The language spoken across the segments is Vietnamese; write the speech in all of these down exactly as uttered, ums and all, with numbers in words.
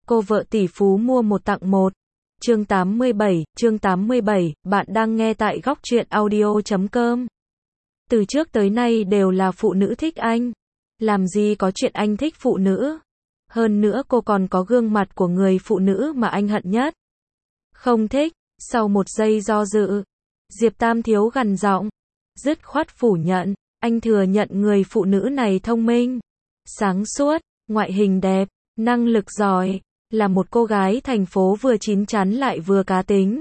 Cô vợ tỷ phú mua một tặng một. Chương tám mươi bảy, chương tám mươi bảy, bạn đang nghe tại góc truyện audio chấm com. Từ trước tới nay đều là phụ nữ thích anh. Làm gì có chuyện anh thích phụ nữ. Hơn nữa cô còn có gương mặt của người phụ nữ mà anh hận nhất. Không thích. Sau một giây do dự, Diệp Tam Thiếu gằn giọng, dứt khoát phủ nhận. Anh thừa nhận người phụ nữ này thông minh, sáng suốt, ngoại hình đẹp, năng lực giỏi, là một cô gái thành phố vừa chín chắn lại vừa cá tính.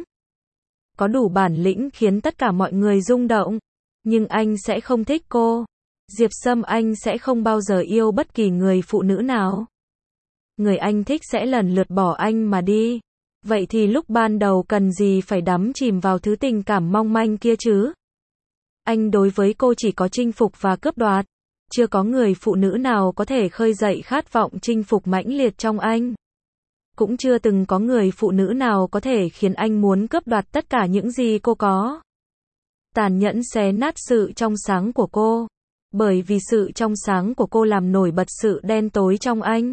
Có đủ bản lĩnh khiến tất cả mọi người rung động. Nhưng anh sẽ không thích cô. Diệp Sâm anh sẽ không bao giờ yêu bất kỳ người phụ nữ nào. Người anh thích sẽ lần lượt bỏ anh mà đi. Vậy thì lúc ban đầu cần gì phải đắm chìm vào thứ tình cảm mong manh kia chứ? Anh đối với cô chỉ có chinh phục và cướp đoạt. Chưa có người phụ nữ nào có thể khơi dậy khát vọng chinh phục mãnh liệt trong anh. Cũng chưa từng có người phụ nữ nào có thể khiến anh muốn cướp đoạt tất cả những gì cô có. Tàn nhẫn xé nát sự trong sáng của cô. Bởi vì sự trong sáng của cô làm nổi bật sự đen tối trong anh.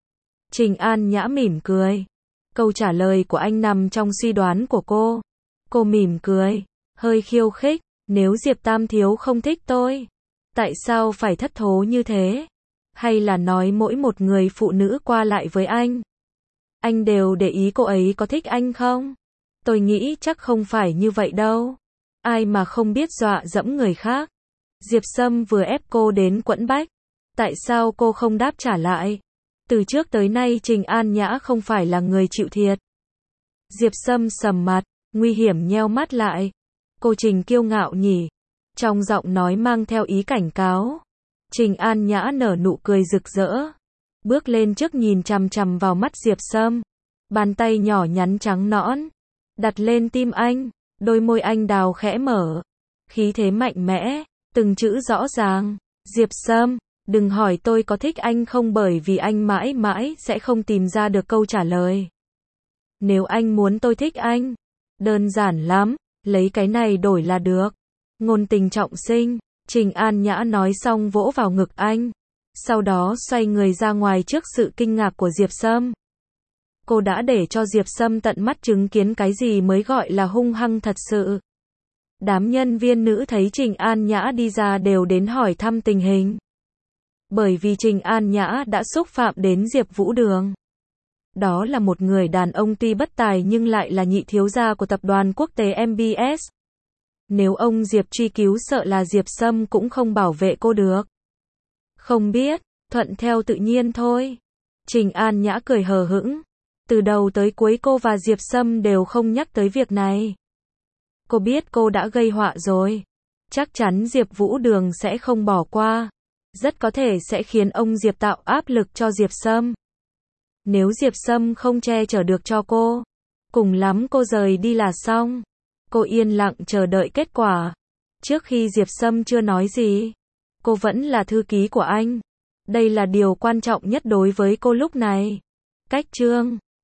Trình An Nhã mỉm cười. Câu trả lời của anh nằm trong suy đoán của cô. Cô mỉm cười, hơi khiêu khích. Nếu Diệp Tam Thiếu không thích tôi, tại sao phải thất thố như thế? Hay là nói mỗi một người phụ nữ qua lại với anh, anh đều để ý cô ấy có thích anh không? Tôi nghĩ chắc không phải như vậy đâu. Ai mà không biết dọa dẫm người khác. Diệp Sâm vừa ép cô đến quẫn bách. Tại sao cô không đáp trả lại? Từ trước tới nay Trình An Nhã không phải là người chịu thiệt. Diệp Sâm sầm mặt, nguy hiểm nheo mắt lại. Cô Trình kiêu ngạo nhỉ? Trong giọng nói mang theo ý cảnh cáo. Trình An Nhã nở nụ cười rực rỡ. Bước lên trước nhìn chằm chằm vào mắt Diệp Sâm. Bàn tay nhỏ nhắn trắng nõn. Đặt lên tim anh. Đôi môi anh đào khẽ mở. Khí thế mạnh mẽ. Từng chữ rõ ràng. Diệp Sâm, đừng hỏi tôi có thích anh không bởi vì anh mãi mãi sẽ không tìm ra được câu trả lời. Nếu anh muốn tôi thích anh, đơn giản lắm. Lấy cái này đổi là được. Ngôn tình trọng sinh. Trình An Nhã nói xong vỗ vào ngực anh. Sau đó xoay người ra ngoài trước sự kinh ngạc của Diệp Sâm. Cô đã để cho Diệp Sâm tận mắt chứng kiến cái gì mới gọi là hung hăng thật sự. Đám nhân viên nữ thấy Trình An Nhã đi ra đều đến hỏi thăm tình hình. Bởi vì Trình An Nhã đã xúc phạm đến Diệp Vũ Đường. Đó là một người đàn ông tuy bất tài nhưng lại là nhị thiếu gia của tập đoàn quốc tế em bê ét. Nếu ông Diệp truy cứu sợ là Diệp Sâm cũng không bảo vệ cô được. Không biết, thuận theo tự nhiên thôi. Trình An Nhã cười hờ hững. Từ đầu tới cuối cô và Diệp Sâm đều không nhắc tới việc này. Cô biết cô đã gây họa rồi. Chắc chắn Diệp Vũ Đường sẽ không bỏ qua. Rất có thể sẽ khiến ông Diệp tạo áp lực cho Diệp Sâm. Nếu Diệp Sâm không che chở được cho cô, cùng lắm cô rời đi là xong. Cô yên lặng chờ đợi kết quả. Trước khi Diệp Sâm chưa nói gì, cô vẫn là thư ký của anh. Đây là điều quan trọng nhất đối với cô lúc này. Cách chương